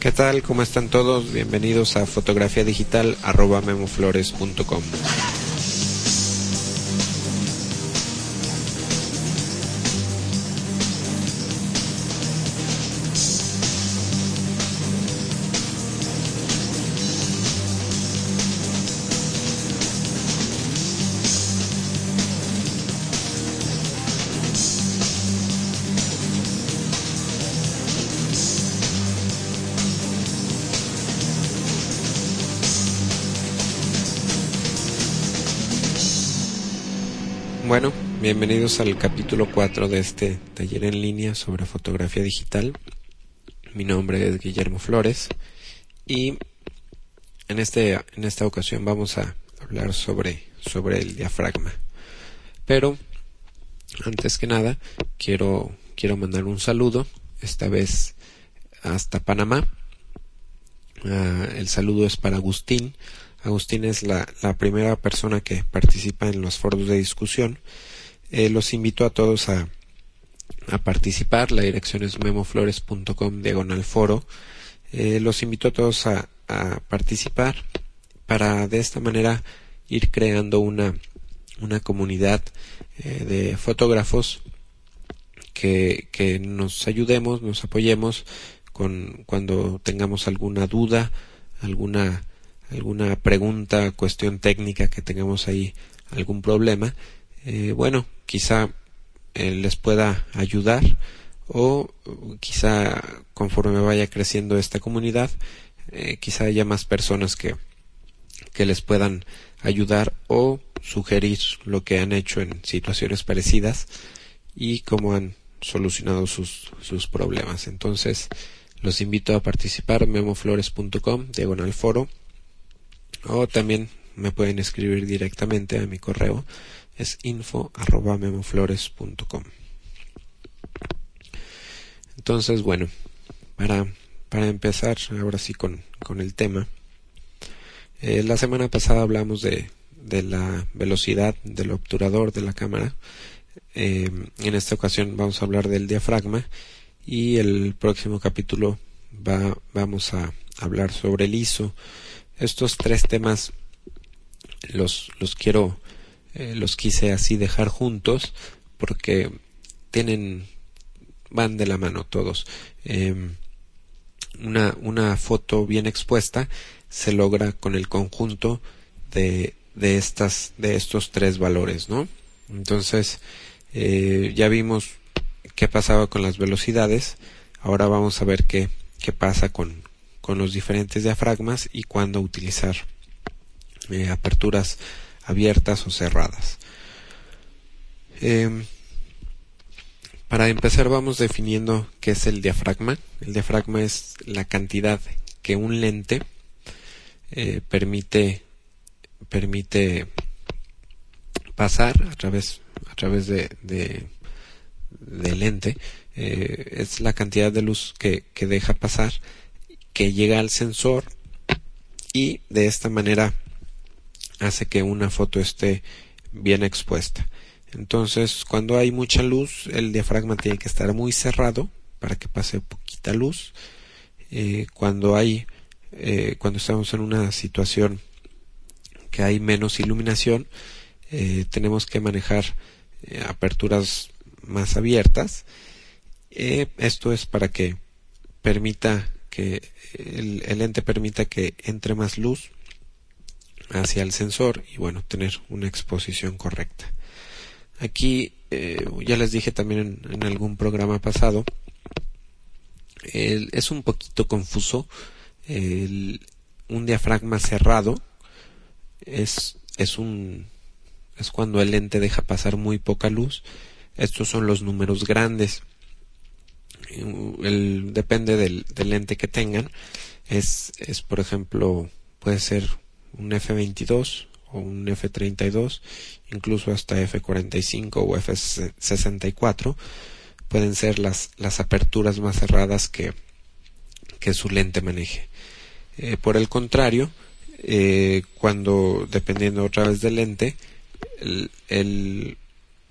¿Qué tal? ¿Cómo están todos? Bienvenidos a fotografiadigital @memoflores.com. Bueno, bienvenidos al capítulo 4 de este taller en línea sobre fotografía digital. Mi nombre es Guillermo Flores y en esta ocasión vamos a hablar sobre el diafragma. Pero antes que nada quiero mandar un saludo, esta vez hasta Panamá. El saludo es para Agustín. Agustín es la primera persona que participa en los foros de discusión. Los invito a todos a participar. La dirección es memoflores.com/foro. Los invito a todos a participar para de esta manera ir creando una comunidad de fotógrafos que nos ayudemos, nos apoyemos cuando tengamos alguna duda, alguna pregunta, cuestión técnica, que tengamos ahí algún problema. Quizá les pueda ayudar, o quizá conforme vaya creciendo esta comunidad, quizá haya más personas que les puedan ayudar o sugerir lo que han hecho en situaciones parecidas y cómo han solucionado sus problemas. Entonces los invito a participar, memoflores.com/foro, o también me pueden escribir directamente a mi correo, es info@memoflores.com. Entonces, bueno, para empezar ahora sí con el tema, la semana pasada hablamos de la velocidad del obturador de la cámara. En esta ocasión vamos a hablar del diafragma, y el próximo capítulo vamos a hablar sobre el ISO. Estos tres temas los quise así dejar juntos porque van de la mano todos. Una foto bien expuesta se logra con el conjunto de estos tres valores, ¿no? Entonces, ya vimos qué pasaba con las velocidades. Ahora vamos a ver qué pasa con los diferentes diafragmas y cuándo utilizar aperturas abiertas o cerradas. Para empezar, vamos definiendo qué es el diafragma. El diafragma es la cantidad que un lente permite pasar a través del lente. Es la cantidad de luz que deja pasar, que llega al sensor, y de esta manera hace que una foto esté bien expuesta. Entonces, cuando hay mucha luz, el diafragma tiene que estar muy cerrado para que pase poquita luz. Cuando estamos en una situación que hay menos iluminación, tenemos que manejar aperturas más abiertas. Esto es para que permita que el lente permita que entre más luz hacia el sensor y tener una exposición correcta. Aquí ya les dije también en algún programa pasado, es un poquito confuso. Un diafragma cerrado es cuando el lente deja pasar muy poca luz. Estos son los números grandes. Depende del lente que tengan. Es por ejemplo, puede ser un f22 o un f32, incluso hasta f45 o f64. Pueden ser las aperturas más cerradas que su lente maneje. Por el contrario, cuando, dependiendo otra vez del lente, el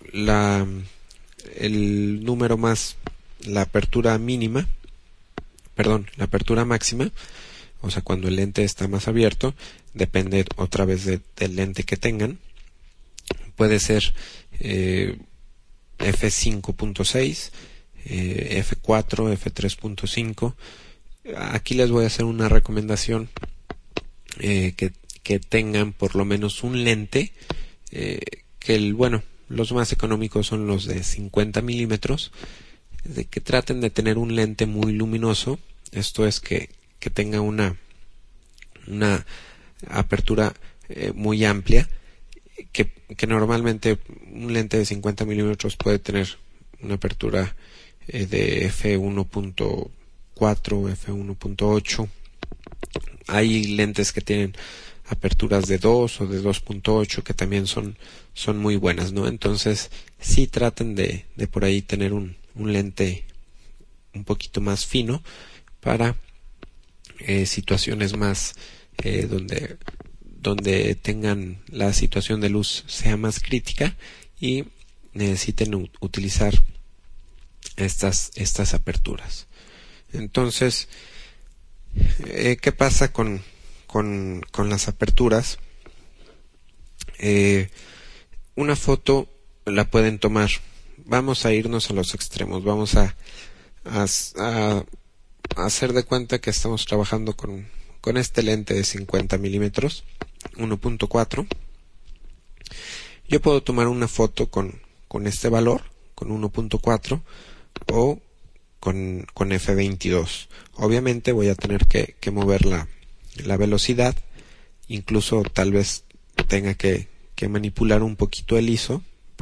número más, la apertura mínima la apertura máxima, o sea, cuando el lente está más abierto, depende otra vez del lente que tengan. Puede ser f5.6, f4, f3.5. Aquí les voy a hacer una recomendación, que tengan por lo menos un lente, los más económicos son los de 50 milímetros, de que traten de tener un lente muy luminoso. Esto es que tenga una apertura muy amplia, que normalmente un lente de 50 milímetros puede tener una apertura de f1.4, f1.8. Hay lentes que tienen aperturas de 2 o de 2.8 que también son muy buenas, ¿no? Entonces sí traten de por ahí tener un lente un poquito más fino para situaciones más donde tengan la situación de luz sea más crítica y necesiten utilizar estas aperturas. Entonces, ¿qué pasa con las aperturas? Una foto la pueden tomar. Vamos a irnos a los extremos. Vamos a hacer de cuenta que estamos trabajando con este lente de 50 milímetros, 1.4. Yo puedo tomar una foto con este valor, con 1.4 o con f22. Obviamente voy a tener que mover la velocidad, incluso tal vez tenga que manipular un poquito el ISO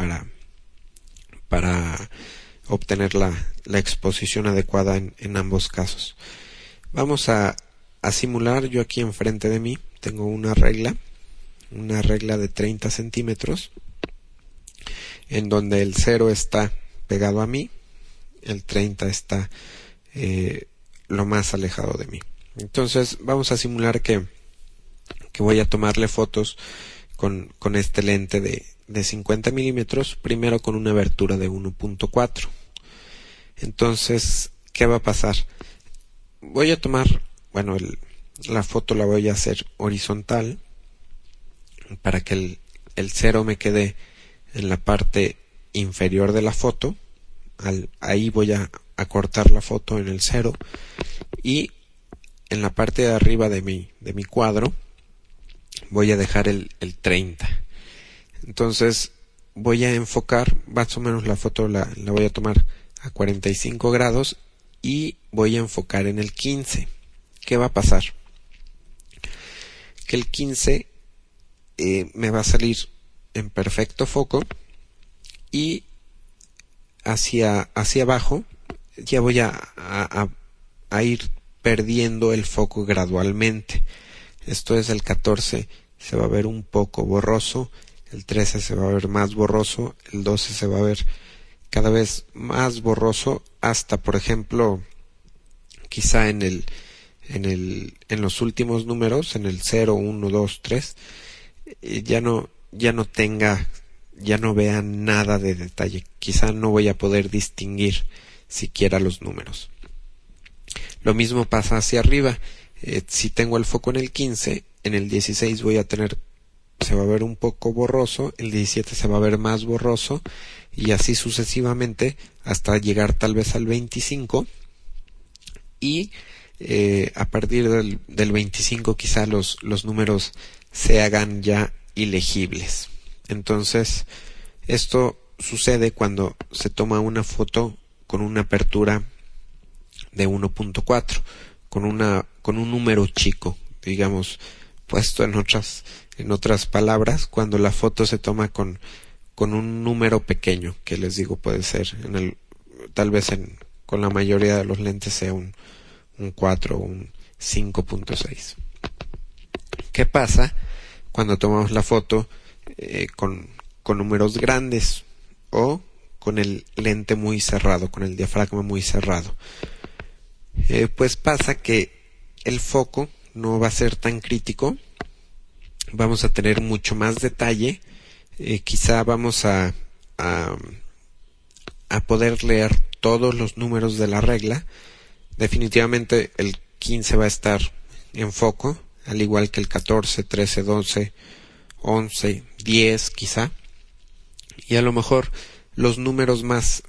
para obtener la exposición adecuada en ambos casos. Vamos a simular. Yo aquí enfrente de mí tengo una regla de 30 centímetros, en donde el 0 está pegado a mí, el 30 está lo más alejado de mí. Entonces vamos a simular que voy a tomarle fotos con este lente de 50 milímetros, primero con una abertura de 1.4. Entonces, ¿qué va a pasar? Voy a tomar, la foto la voy a hacer horizontal para que el 0 me quede en la parte inferior de la foto. Ahí voy a cortar la foto en el 0, y en la parte de arriba de mi cuadro voy a dejar el 30. Entonces voy a enfocar, más o menos la foto la voy a tomar a 45 grados y voy a enfocar en el 15. ¿Qué va a pasar? Que el 15 me va a salir en perfecto foco, y hacia abajo ya voy a ir perdiendo el foco gradualmente. Esto es, el 14 se va a ver un poco borroso, el 13 se va a ver más borroso, el 12 se va a ver cada vez más borroso, hasta, por ejemplo, quizá en los últimos números, en el 0, 1, 2, 3, ya no vean nada de detalle. Quizá no voy a poder distinguir siquiera los números. Lo mismo pasa hacia arriba. Si tengo el foco en el 15, en el 16 se va a ver un poco borroso, el 17 se va a ver más borroso, y así sucesivamente hasta llegar tal vez al 25, y a partir del 25 quizá los números se hagan ya ilegibles. Entonces, esto sucede cuando se toma una foto con una apertura de 1.4, con un número chico, digamos, puesto en otras palabras, cuando la foto se toma con un número pequeño, que les digo puede ser tal vez con la mayoría de los lentes sea un 4 o un 5.6. ¿Qué pasa cuando tomamos la foto con números grandes o con el lente muy cerrado, con el diafragma muy cerrado? Pues pasa que el foco no va a ser tan crítico, vamos a tener mucho más detalle, quizá vamos a poder leer todos los números de la regla, definitivamente el 15 va a estar en foco, al igual que el 14, 13, 12, 11, 10 quizá, y a lo mejor los números más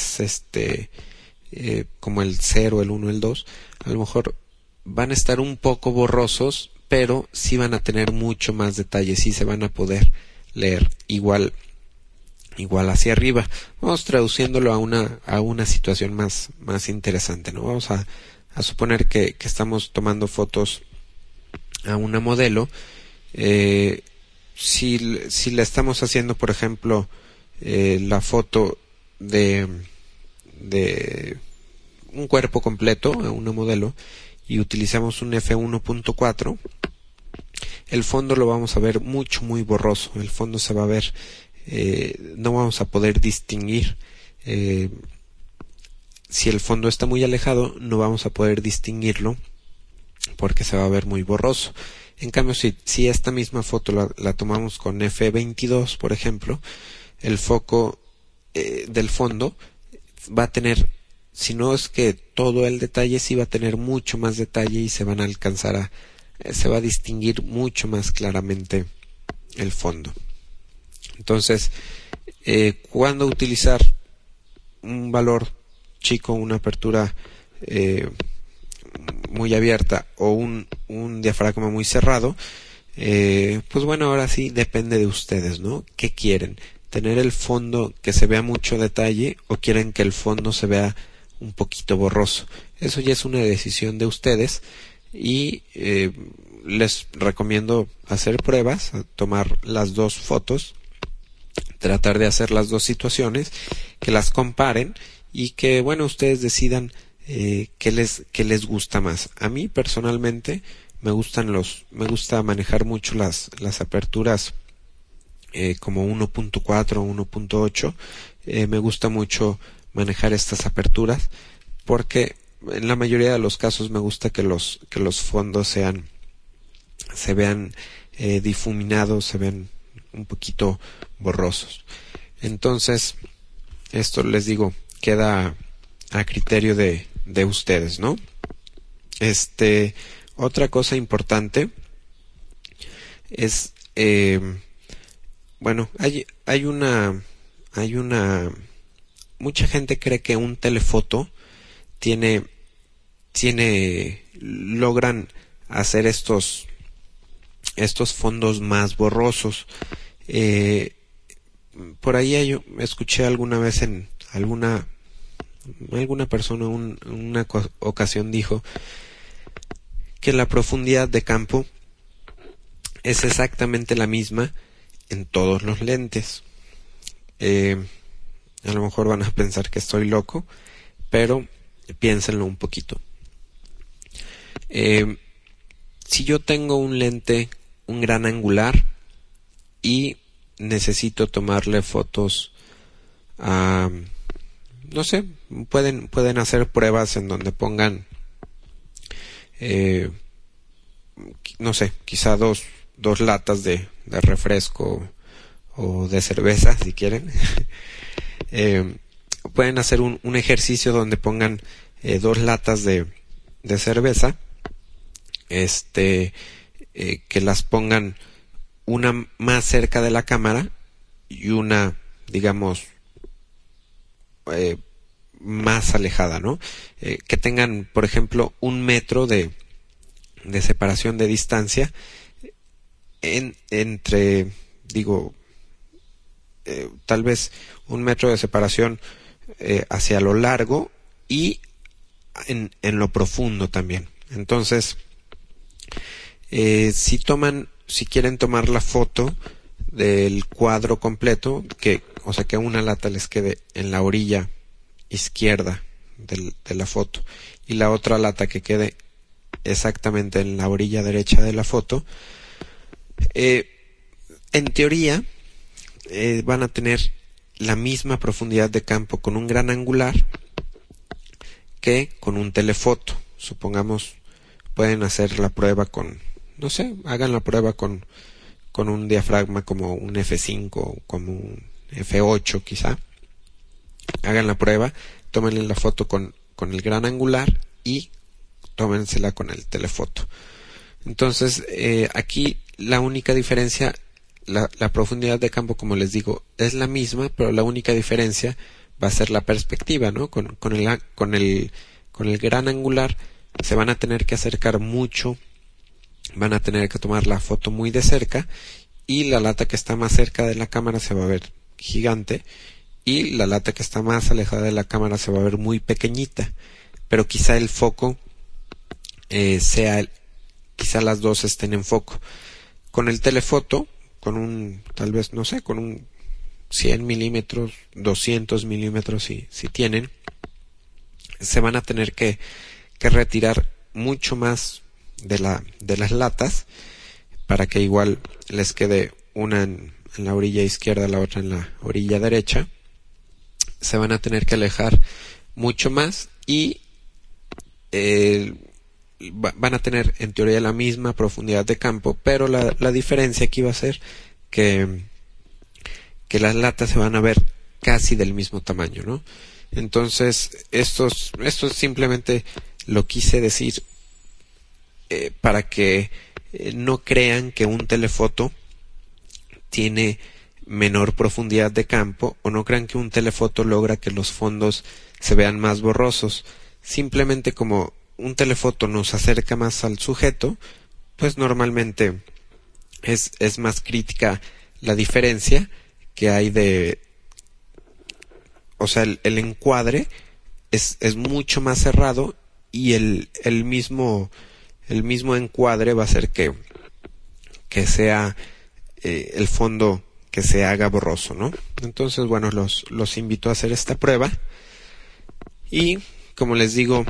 como el 0, el 1, el 2, a lo mejor van a estar un poco borrosos, pero sí van a tener mucho más detalle, sí se van a poder leer igual hacia arriba. Vamos traduciéndolo a una situación más interesante, ¿no? Vamos a suponer que estamos tomando fotos a una modelo. Si la estamos haciendo, por ejemplo, la foto de un cuerpo completo a una modelo y utilizamos un f1.4, el fondo lo vamos a ver muy borroso. El fondo se va a ver, no vamos a poder distinguir. Si el fondo está muy alejado, no vamos a poder distinguirlo porque se va a ver muy borroso. En cambio, si esta misma foto la tomamos con f22, por ejemplo, el foco del fondo va a tener, si no es que todo el detalle, sí va a tener mucho más detalle y se van a alcanzar se va a distinguir mucho más claramente el fondo. Entonces, cuando utilizar un valor chico, una apertura muy abierta o un diafragma muy cerrado, pues bueno, ahora sí depende de ustedes, ¿no? ¿Qué quieren? ¿Tener el fondo que se vea mucho detalle o quieren que el fondo se vea un poquito borroso? Eso ya es una decisión de ustedes y les recomiendo hacer pruebas, tomar las dos fotos, tratar de hacer las dos situaciones, que las comparen y que, bueno, ustedes decidan qué les gusta más. A mí personalmente me gusta manejar mucho las aperturas como 1.4 o 1.8. Me gusta mucho manejar estas aperturas porque en la mayoría de los casos me gusta que los fondos se vean difuminados, se vean un poquito borrosos. Entonces, esto les digo, queda a criterio de ustedes, ¿no? Otra cosa importante es, bueno, hay una mucha gente cree que un telefoto logran hacer estos fondos más borrosos. Por ahí escuché alguna vez en alguna persona una ocasión dijo que la profundidad de campo es exactamente la misma en todos los lentes. A lo mejor van a pensar que estoy loco, pero piénsenlo un poquito. Si yo tengo un lente, un gran angular, y necesito tomarle fotos a, no sé, pueden hacer pruebas en donde pongan no sé, quizá dos latas de refresco o de cerveza, si quieren. Pueden hacer un ejercicio donde pongan 2 latas de cerveza, que las pongan una más cerca de la cámara y una, digamos, más alejada, ¿no? Que tengan, por ejemplo, 1 metro de separación de distancia entre, digo, tal vez 1 metro de separación hacia lo largo y en lo profundo también. Entonces, si quieren tomar la foto del cuadro completo, o sea que una lata les quede en la orilla izquierda de la foto y la otra lata que quede exactamente en la orilla derecha de la foto, en teoría van a tener la misma profundidad de campo con un gran angular que con un telefoto. Supongamos, pueden hacer la prueba con, no sé, hagan la prueba con un diafragma como un F5, como un F8 quizá. Hagan la prueba, tómenle la foto con el gran angular y tómensela con el telefoto. Entonces, aquí la única diferencia, la profundidad de campo, como les digo, es la misma, pero la única diferencia va a ser la perspectiva, ¿no? Con el gran angular se van a tener que acercar mucho, van a tener que tomar la foto muy de cerca, y la lata que está más cerca de la cámara se va a ver gigante, y la lata que está más alejada de la cámara se va a ver muy pequeñita, pero quizá el foco quizá las dos estén en foco. Con el telefoto, tal vez, no sé, con un 100 milímetros, 200 milímetros si tienen, se van a tener que retirar mucho más de las latas para que igual les quede una en la orilla izquierda, la otra en la orilla derecha. Se van a tener que alejar mucho más y van a tener en teoría la misma profundidad de campo, pero la diferencia aquí va a ser que las latas se van a ver casi del mismo tamaño, ¿no? Entonces, esto simplemente lo quise decir para que no crean que un telefoto tiene menor profundidad de campo, o no crean que un telefoto logra que los fondos se vean más borrosos. Simplemente como un telefoto nos acerca más al sujeto, pues normalmente es más crítica la diferencia que hay o sea, el encuadre es mucho más cerrado, y el mismo encuadre va a hacer que sea el fondo que se haga borroso, ¿no? Entonces, bueno, los invito a hacer esta prueba, y como les digo,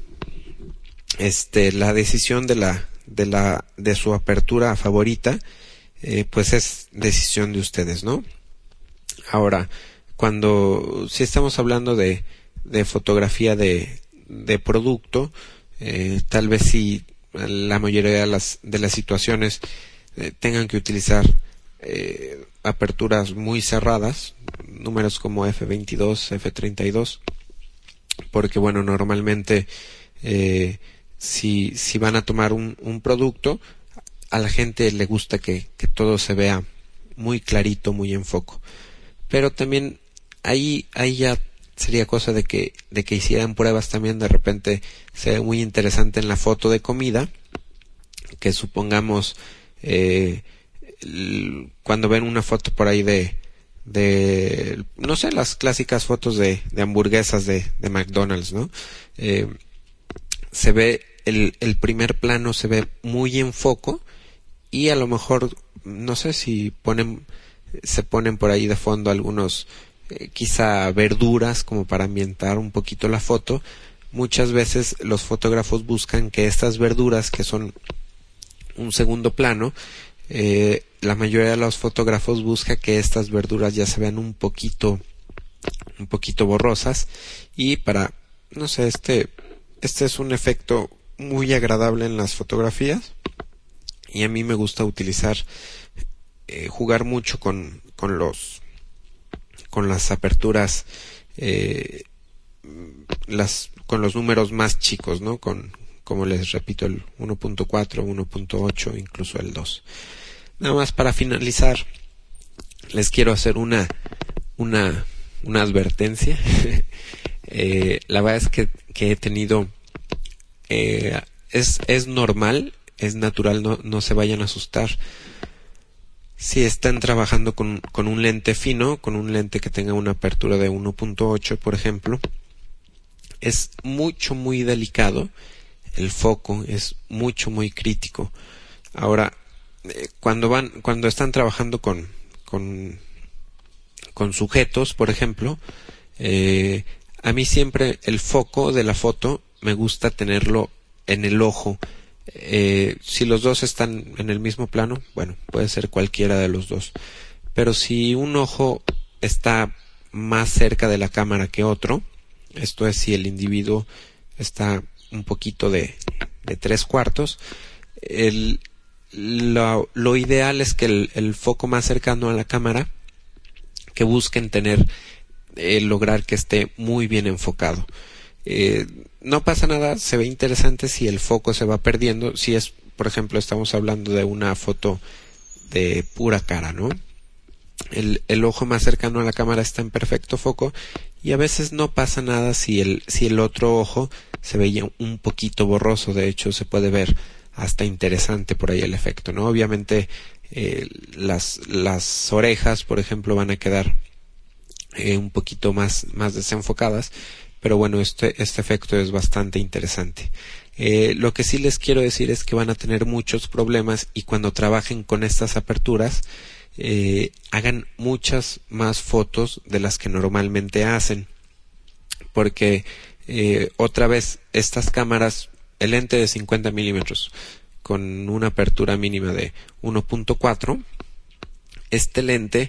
la decisión de su apertura favorita, pues es decisión de ustedes, ¿no? Ahora, si estamos hablando de fotografía de producto, tal vez si la mayoría de las situaciones tengan que utilizar aperturas muy cerradas, números como f22, f32, porque bueno, normalmente si van a tomar un producto, a la gente le gusta que todo se vea muy clarito, muy en foco. Pero también ahí ya sería cosa de que hicieran pruebas también. De repente se ve muy interesante en la foto de comida, que supongamos cuando ven una foto por ahí de no sé, las clásicas fotos de hamburguesas de McDonald's, ¿no? Se ve el primer plano se ve muy en foco, y a lo mejor no sé si se ponen por ahí de fondo algunos quizá verduras como para ambientar un poquito la foto. Muchas veces los fotógrafos buscan que estas verduras, que son un segundo plano, la mayoría de los fotógrafos busca que estas verduras ya se vean un poquito borrosas, y no sé, este es un efecto muy agradable en las fotografías, y a mí me gusta jugar mucho con las aperturas, con los números más chicos, ¿no? Como les repito, el 1.4, 1.8, incluso el 2. Nada más para finalizar, les quiero hacer una advertencia. La verdad es que he tenido, es normal, es natural, no se vayan a asustar. Si están trabajando con un lente fino, con un lente que tenga una apertura de 1.8, por ejemplo, es muy delicado. El foco es muy crítico. Ahora, cuando están trabajando con sujetos, por ejemplo, a mí siempre el foco de la foto me gusta tenerlo en el ojo. Si los dos están en el mismo plano, bueno, puede ser cualquiera de los dos. Pero si un ojo está más cerca de la cámara que otro, esto es, si el individuo está un poquito de 3/4, lo ideal es que el foco más cercano a la cámara, que busquen lograr que esté muy bien enfocado. No pasa nada, se ve interesante si el foco se va perdiendo, si es, por ejemplo, estamos hablando de una foto de pura cara, ¿no? El ojo más cercano a la cámara está en perfecto foco y a veces no pasa nada si el otro ojo se veía un poquito borroso. De hecho, se puede ver hasta interesante por ahí el efecto, ¿no? Obviamente las orejas, por ejemplo, van a quedar un poquito más desenfocadas, pero bueno, este efecto es bastante interesante. Lo que sí les quiero decir es que van a tener muchos problemas, y cuando trabajen con estas aperturas hagan muchas más fotos de las que normalmente hacen, porque otra vez estas cámaras, el lente de 50 milímetros con una apertura mínima de 1.4, este lente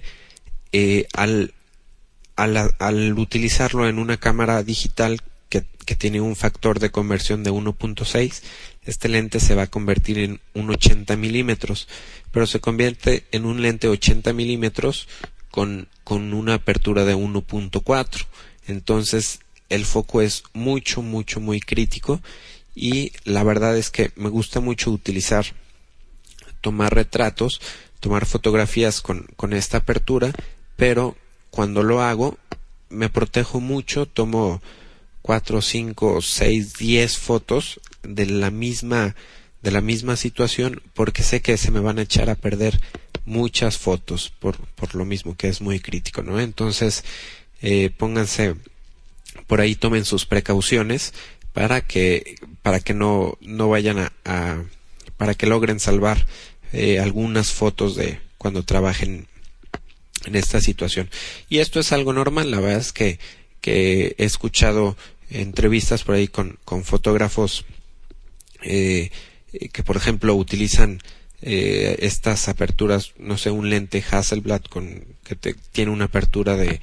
al utilizarlo en una cámara digital que tiene un factor de conversión de 1.6, este lente se va a convertir en un 80 milímetros, pero se convierte en un lente 80 milímetros con una apertura de 1.4. Entonces el foco es muy crítico, y la verdad es que me gusta mucho tomar retratos, tomar fotografías con esta apertura, pero cuando lo hago me protejo mucho, tomo 4, 5, 6, 10 fotos de la misma situación, porque sé que se me van a echar a perder muchas fotos por lo mismo que es muy crítico, ¿no? Entonces pónganse por ahí, tomen sus precauciones para que no vayan para que logren salvar algunas fotos de cuando trabajen en esta situación. Y esto es algo normal. La verdad es que he escuchado entrevistas por ahí con fotógrafos que por ejemplo utilizan estas aperturas, no sé, un lente Hasselblad que tiene una apertura de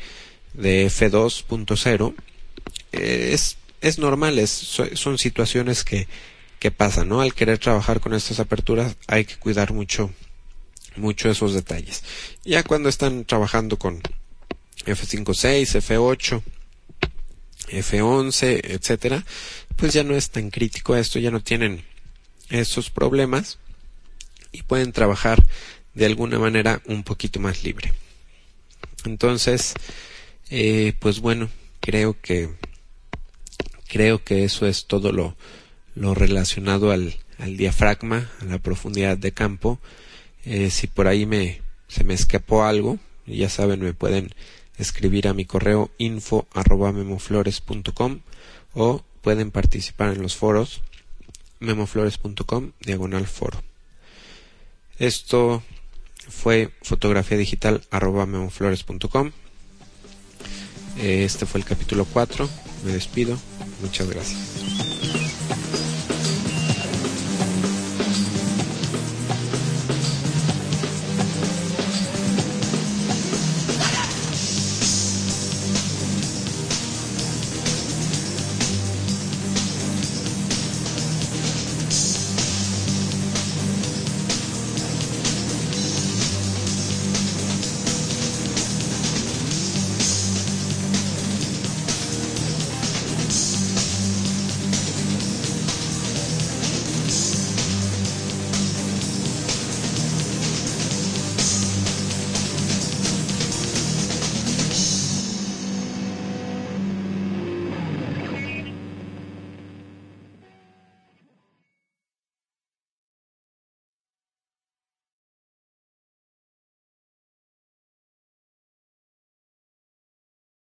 f2.0. Es normal, son situaciones que pasan, ¿no? Al querer trabajar con estas aperturas hay que cuidar mucho esos detalles. Ya cuando están trabajando con f5.6, f8, f11, etcétera, pues ya no es tan crítico esto, ya no tienen esos problemas y pueden trabajar de alguna manera un poquito más libre. Entonces, pues bueno, creo que eso es todo lo relacionado al diafragma, a la profundidad de campo. Si por ahí se me escapó algo, ya saben, me pueden escribir a mi correo info@memoflores.com, o pueden participar en los foros memoflores.com/foro. Esto fue fotografiadigital@memoflores.com. Este fue el capítulo 4. Me despido. Muchas gracias.